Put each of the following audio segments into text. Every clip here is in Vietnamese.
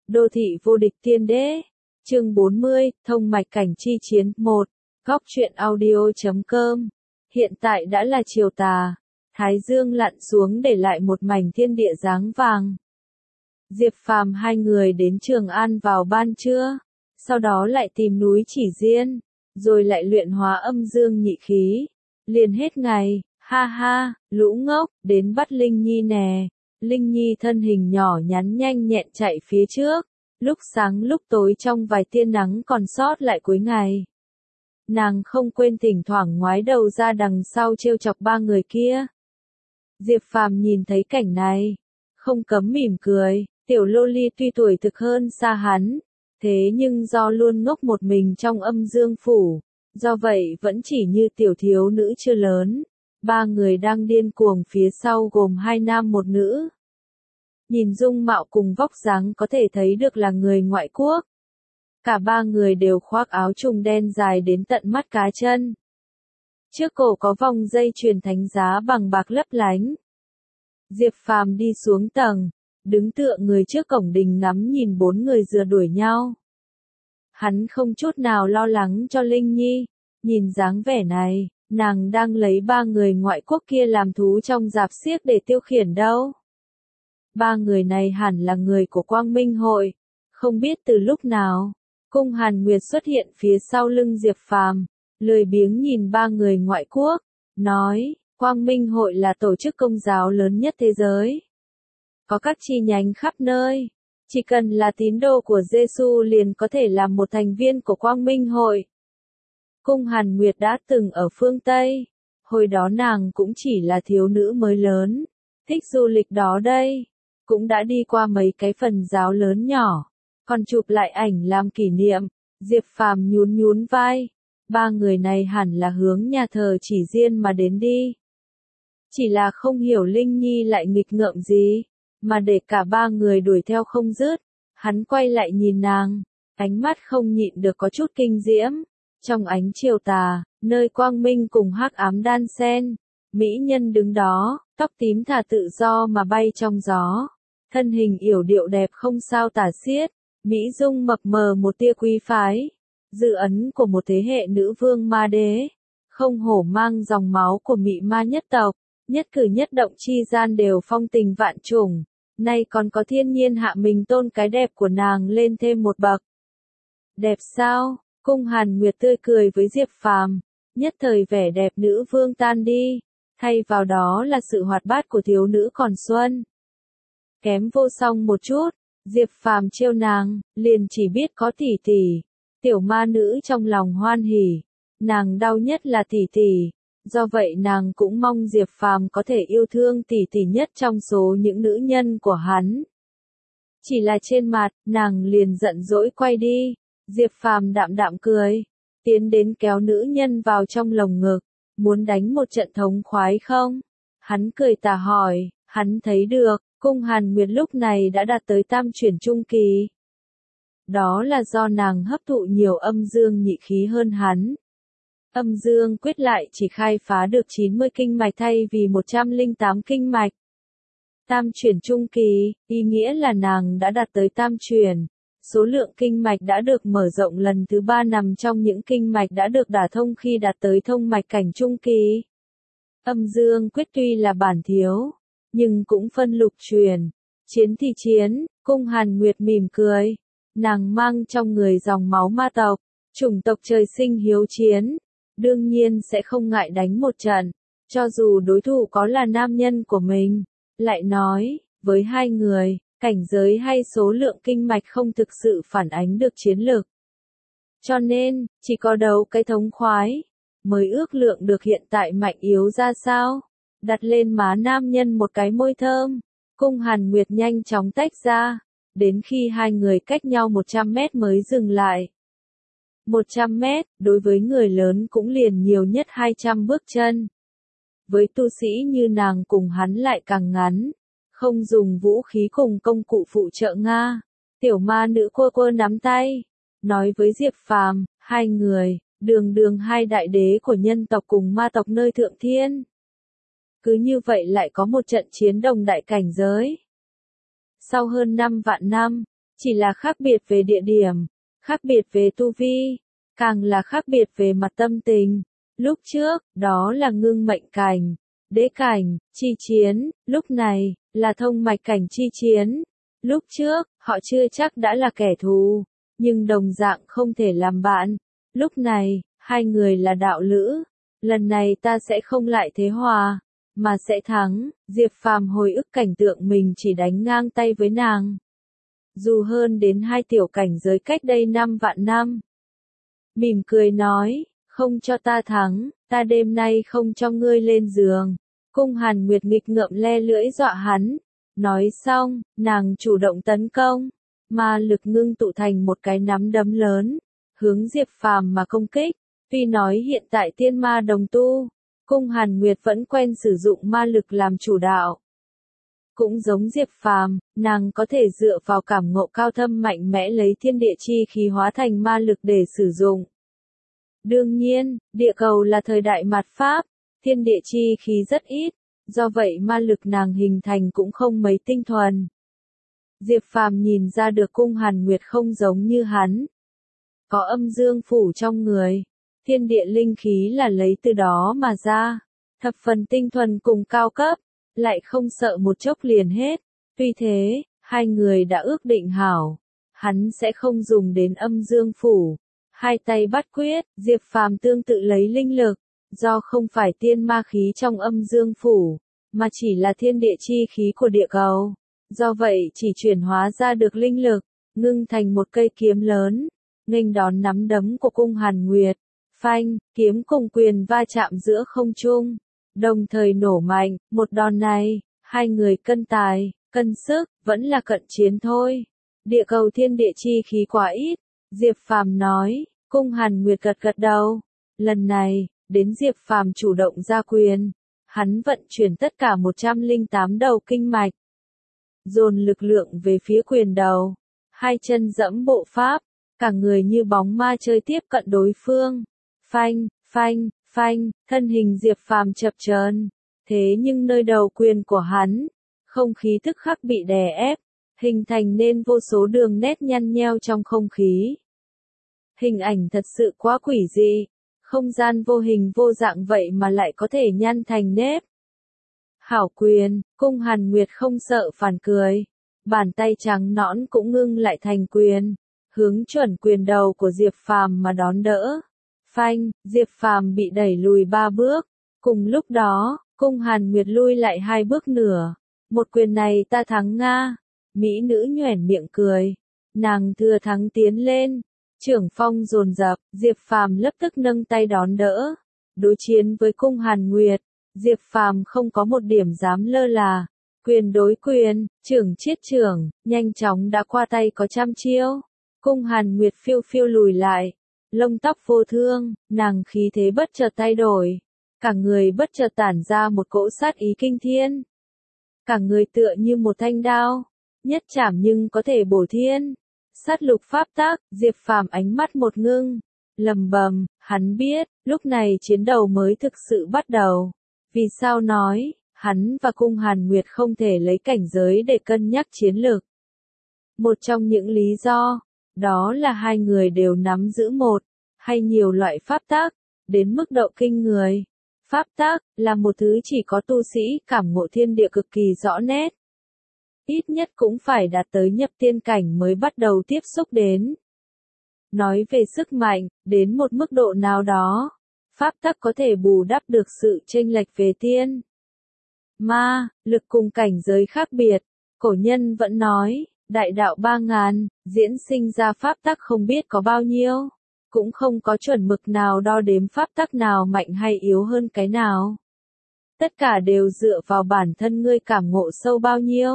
Đô thị vô địch tiên đế. Chương 40, thông mạch cảnh chi chiến 1. Góc truyện audio.com. Hiện tại đã là chiều tà, thái dương lặn xuống để lại một mảnh thiên địa dáng vàng. Diệp Phàm hai người đến Trường An vào ban trưa, sau đó lại tìm núi Chỉ Diên, rồi lại luyện hóa âm dương nhị khí. Liền hết ngày, ha ha, lũ ngốc, đến bắt Linh Nhi nè. Linh Nhi thân hình nhỏ nhắn nhanh nhẹn chạy phía trước, lúc sáng lúc tối trong vài tia nắng còn sót lại cuối ngày. Nàng không quên thỉnh thoảng ngoái đầu ra đằng sau trêu chọc ba người kia. Diệp Phàm nhìn thấy cảnh này, không cấm mỉm cười, tiểu lô ly tuy tuổi thực hơn xa hắn, thế nhưng do luôn ngốc một mình trong âm dương phủ, do vậy vẫn chỉ như tiểu thiếu nữ chưa lớn. Ba người đang điên cuồng phía sau gồm hai nam một nữ. Nhìn dung mạo cùng vóc dáng có thể thấy được là người ngoại quốc. Cả ba người đều khoác áo trùng đen dài đến tận mắt cá chân. Trước cổ có vòng dây chuyền thánh giá bằng bạc lấp lánh. Diệp Phàm đi xuống tầng, đứng tựa người trước cổng đình ngắm nhìn bốn người rượt đuổi nhau. Hắn không chút nào lo lắng cho Linh Nhi, nhìn dáng vẻ này, nàng đang lấy ba người ngoại quốc kia làm thú trong rạp xiếc để tiêu khiển đâu. Ba người này hẳn là người của Quang Minh hội, không biết từ lúc nào, Cung Hàn Nguyệt xuất hiện phía sau lưng Diệp Phàm, lười biếng nhìn ba người ngoại quốc, nói, Quang Minh hội là tổ chức công giáo lớn nhất thế giới. Có các chi nhánh khắp nơi, chỉ cần là tín đồ của Giêsu liền có thể làm một thành viên của Quang Minh hội. Cung Hàn Nguyệt đã từng ở phương Tây, hồi đó nàng cũng chỉ là thiếu nữ mới lớn, thích du lịch đó đây, cũng đã đi qua mấy cái phần giáo lớn nhỏ, còn chụp lại ảnh làm kỷ niệm. Diệp Phàm nhún nhún vai, ba người này hẳn là hướng nhà thờ Chỉ Diên mà đến đi. Chỉ là không hiểu Linh Nhi lại nghịch ngợm gì, mà để cả ba người đuổi theo không dứt. Hắn quay lại nhìn nàng, ánh mắt không nhịn được có chút kinh diễm. Trong ánh chiều tà, nơi quang minh cùng hắc ám đan xen, mỹ nhân đứng đó, tóc tím thả tự do mà bay trong gió, thân hình yểu điệu đẹp không sao tả xiết, mỹ dung mập mờ một tia quý phái, dư ấn của một thế hệ nữ vương ma đế, không hổ mang dòng máu của mị ma nhất tộc, nhất cử nhất động chi gian đều phong tình vạn trùng, nay còn có thiên nhiên hạ mình tôn cái đẹp của nàng lên thêm một bậc. Đẹp sao? Cung Hàn Nguyệt tươi cười với Diệp Phàm, nhất thời vẻ đẹp nữ vương tan đi, thay vào đó là sự hoạt bát của thiếu nữ còn xuân. Kém vô song một chút, Diệp Phàm trêu nàng, liền chỉ biết có tỷ tỷ, tiểu ma nữ trong lòng hoan hỉ, nàng đau nhất là tỷ tỷ, do vậy nàng cũng mong Diệp Phàm có thể yêu thương tỷ tỷ nhất trong số những nữ nhân của hắn. Chỉ là trên mặt, nàng liền giận dỗi quay đi. Diệp Phàm đạm đạm cười, tiến đến kéo nữ nhân vào trong lồng ngực, muốn đánh một trận thống khoái không? Hắn cười tà hỏi, hắn thấy được, Cung Hàn Nguyệt lúc này đã đạt tới tam chuyển trung kỳ. Đó là do nàng hấp thụ nhiều âm dương nhị khí hơn hắn. Âm dương quyết lại chỉ khai phá được 90 kinh mạch thay vì 108 kinh mạch. Tam chuyển trung kỳ, ý nghĩa là nàng đã đạt tới tam chuyển. Số lượng kinh mạch đã được mở rộng lần thứ 3 nằm trong những kinh mạch đã được đả thông khi đạt tới thông mạch cảnh trung kỳ. Âm dương quyết tuy là bản thiếu, nhưng cũng phân lục truyền. Chiến thì chiến, Cung Hàn Nguyệt mỉm cười. Nàng mang trong người dòng máu ma tộc, chủng tộc trời sinh hiếu chiến. Đương nhiên sẽ không ngại đánh một trận, cho dù đối thủ có là nam nhân của mình. Lại nói, với hai người, cảnh giới hay số lượng kinh mạch không thực sự phản ánh được chiến lược. Cho nên, chỉ có đấu cái thống khoái, mới ước lượng được hiện tại mạnh yếu ra sao. Đặt lên má nam nhân một cái môi thơm, Cung Hàn Nguyệt nhanh chóng tách ra, đến khi hai người cách nhau 100 mét mới dừng lại. 100 mét, đối với người lớn cũng liền nhiều nhất 200 bước chân. Với tu sĩ như nàng cùng hắn lại càng ngắn. Không dùng vũ khí cùng công cụ phụ trợ Nga. Tiểu ma nữ quơ nắm tay, nói với Diệp Phàm, hai người, đường hai đại đế của nhân tộc cùng ma tộc nơi thượng thiên. Cứ như vậy lại có một trận chiến đồng đại cảnh giới. Sau hơn 5 vạn năm, chỉ là khác biệt về địa điểm, khác biệt về tu vi, càng là khác biệt về mặt tâm tình. Lúc trước, đó là ngưng mệnh cảnh, đế cảnh, chi chiến, lúc này, là thông mạch cảnh chi chiến. Lúc trước, họ chưa chắc đã là kẻ thù, nhưng đồng dạng không thể làm bạn. Lúc này, hai người là đạo lữ. Lần này ta sẽ không lại thế hòa, mà sẽ thắng. Diệp Phàm hồi ức cảnh tượng mình chỉ đánh ngang tay với nàng. Dù hơn đến 2 tiểu cảnh giới cách đây 5 vạn năm. Mỉm cười nói, không cho ta thắng, ta đêm nay không cho ngươi lên giường. Cung Hàn Nguyệt nghịch ngợm le lưỡi dọa hắn. Nói xong, nàng chủ động tấn công, ma lực ngưng tụ thành một cái nắm đấm lớn, hướng Diệp Phàm mà công kích. Tuy nói hiện tại tiên ma đồng tu, Cung Hàn Nguyệt vẫn quen sử dụng ma lực làm chủ đạo. Cũng giống Diệp Phàm, nàng có thể dựa vào cảm ngộ cao thâm mạnh mẽ lấy thiên địa chi khí hóa thành ma lực để sử dụng. Đương nhiên, địa cầu là thời đại mạt Pháp, thiên địa chi khí rất ít, do vậy ma lực nàng hình thành cũng không mấy tinh thuần. Diệp Phàm nhìn ra được Cung Hàn Nguyệt không giống như hắn. Có âm dương phủ trong người, thiên địa linh khí là lấy từ đó mà ra, thập phần tinh thuần cùng cao cấp, lại không sợ một chốc liền hết. Tuy thế, hai người đã ước định hảo, hắn sẽ không dùng đến âm dương phủ. Hai tay bắt quyết, Diệp Phàm tương tự lấy linh lực, do không phải tiên ma khí trong âm dương phủ, mà chỉ là thiên địa chi khí của địa cầu. Do vậy chỉ chuyển hóa ra được linh lực, ngưng thành một cây kiếm lớn, nghênh đón nắm đấm của Cung Hàn Nguyệt. Phanh, kiếm cùng quyền va chạm giữa không trung, đồng thời nổ mạnh. Một đòn này, hai người cân tài, cân sức, vẫn là cận chiến thôi. Địa cầu thiên địa chi khí quá ít, Diệp Phàm nói. Cung Hàn Nguyệt gật gật đầu. Lần này, đến Diệp Phàm chủ động ra quyền, hắn vận chuyển tất cả 108 đầu kinh mạch, dồn lực lượng về phía quyền đầu, hai chân dẫm bộ pháp, cả người như bóng ma chơi tiếp cận đối phương. Phanh, phanh, phanh, thân hình Diệp Phàm chập chờn, thế nhưng nơi đầu quyền của hắn, không khí tức khắc bị đè ép, hình thành nên vô số đường nét nhăn nheo trong không khí. Hình ảnh thật sự quá quỷ dị, không gian vô hình vô dạng vậy mà lại có thể nhăn thành nếp. Hảo quyền, Cung Hàn Nguyệt không sợ phản cười, bàn tay trắng nõn cũng ngưng lại thành quyền, hướng chuẩn quyền đầu của Diệp Phàm mà đón đỡ. Phanh, Diệp Phàm bị đẩy lùi 3 bước, cùng lúc đó, Cung Hàn Nguyệt lui lại 2 bước nửa. Một quyền này ta thắng nga. Mỹ nữ nhoẻn miệng cười, nàng thừa thắng tiến lên. Trưởng phong dồn dập, Diệp Phàm lập tức nâng tay đón đỡ. Đối chiến với Cung Hàn Nguyệt, Diệp Phàm không có một điểm dám lơ là. Quyền đối quyền, trưởng chiết trưởng, nhanh chóng đã qua tay có trăm chiêu. Cung Hàn Nguyệt phiêu phiêu lùi lại, lông tóc vô thương, nàng khí thế bất chợt thay đổi. Cả người bất chợt tản ra một cỗ sát ý kinh thiên. Cả người tựa như một thanh đao, nhất chảm nhưng có thể bổ thiên. Sát lục pháp tác, Diệp Phàm ánh mắt một ngưng, lầm bầm, hắn biết, lúc này chiến đấu mới thực sự bắt đầu. Vì sao nói, hắn và Cung Hàn Nguyệt không thể lấy cảnh giới để cân nhắc chiến lược. Một trong những lý do, đó là hai người đều nắm giữ một, hay nhiều loại pháp tác, đến mức độ kinh người. Pháp tác, là một thứ chỉ có tu sĩ cảm ngộ thiên địa cực kỳ rõ nét. Ít nhất cũng phải đạt tới nhập tiên cảnh mới bắt đầu tiếp xúc đến. Nói về sức mạnh, đến một mức độ nào đó, pháp tắc có thể bù đắp được sự chênh lệch về tiên ma, lực cùng cảnh giới khác biệt. Cổ nhân vẫn nói, đại đạo 3000, diễn sinh ra pháp tắc không biết có bao nhiêu, cũng không có chuẩn mực nào đo đếm pháp tắc nào mạnh hay yếu hơn cái nào. Tất cả đều dựa vào bản thân ngươi cảm ngộ sâu bao nhiêu,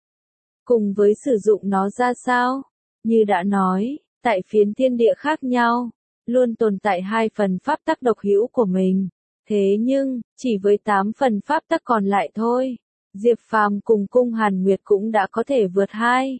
cùng với sử dụng nó ra sao. Như đã nói, tại phiến thiên địa khác nhau, luôn tồn tại 2 phần pháp tắc độc hữu của mình. Thế nhưng, chỉ với 8 phần pháp tắc còn lại thôi, Diệp Phàm cùng Cung Hàn Nguyệt cũng đã có thể vượt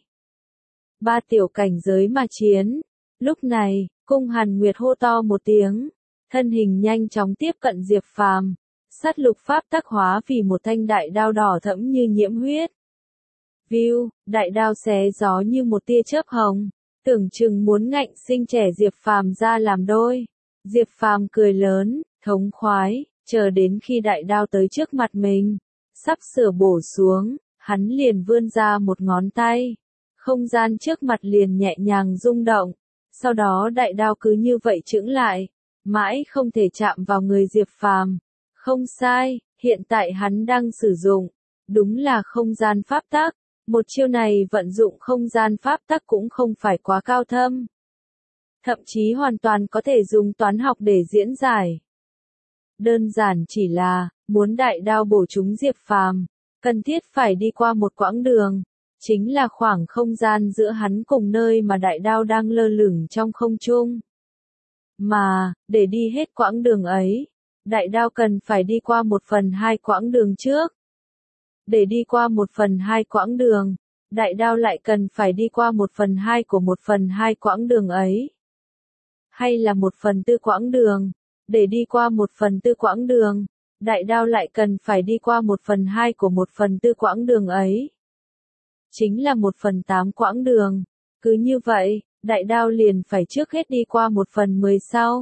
3 tiểu cảnh giới mà chiến. Lúc này, Cung Hàn Nguyệt hô to một tiếng, thân hình nhanh chóng tiếp cận Diệp Phàm, sát lục pháp tắc hóa vì một thanh đại đao đỏ thẫm như nhiễm huyết. View, đại đao xé gió như một tia chớp hồng, tưởng chừng muốn ngạnh sinh trẻ Diệp Phàm ra làm đôi. Diệp Phàm cười lớn, thống khoái, chờ đến khi đại đao tới trước mặt mình, sắp sửa bổ xuống, hắn liền vươn ra một ngón tay. Không gian trước mặt liền nhẹ nhàng rung động, sau đó đại đao cứ như vậy chững lại, mãi không thể chạm vào người Diệp Phàm. Không sai, hiện tại hắn đang sử dụng, đúng là không gian pháp tắc. Một chiêu này vận dụng không gian pháp tắc cũng không phải quá cao thâm. Thậm chí hoàn toàn có thể dùng toán học để diễn giải. Đơn giản chỉ là, muốn đại đao bổ trúng Diệp Phàm, cần thiết phải đi qua một quãng đường, chính là khoảng không gian giữa hắn cùng nơi mà đại đao đang lơ lửng trong không trung. Mà, để đi hết quãng đường ấy, đại đao cần phải đi qua 1/2 quãng đường trước. Để đi qua 1/2 quãng đường, đại đao lại cần phải đi qua 1/2 của 1/2 quãng đường ấy. Hay là 1/4 quãng đường, để đi qua 1/4 quãng đường, đại đao lại cần phải đi qua 1/2 của 1/4 quãng đường ấy. Chính là 1/8 quãng đường. Cứ như vậy, đại đao liền phải trước hết đi qua 1/10 sau.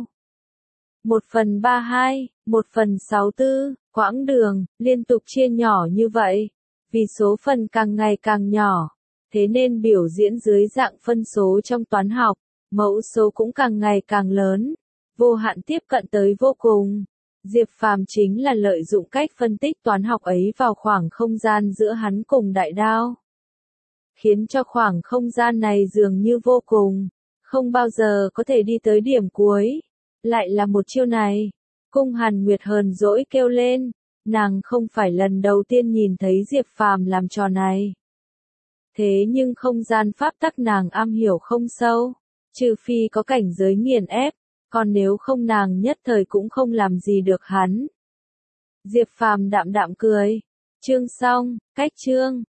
1/32, 1/64, quãng đường, liên tục chia nhỏ như vậy. Vì số phần càng ngày càng nhỏ, thế nên biểu diễn dưới dạng phân số trong toán học, mẫu số cũng càng ngày càng lớn, vô hạn tiếp cận tới vô cùng. Diệp Phàm chính là lợi dụng cách phân tích toán học ấy vào khoảng không gian giữa hắn cùng đại đao. Khiến cho khoảng không gian này dường như vô cùng, không bao giờ có thể đi tới điểm cuối. Lại là một chiêu này. Cung Hàn Nguyệt hờn dỗi kêu lên, nàng không phải lần đầu tiên nhìn thấy Diệp Phàm làm trò này. Thế nhưng không gian pháp tắc nàng am hiểu không sâu, trừ phi có cảnh giới nghiền ép, còn nếu không nàng nhất thời cũng không làm gì được hắn. Diệp Phàm đạm đạm cười. Chương xong, cách chương.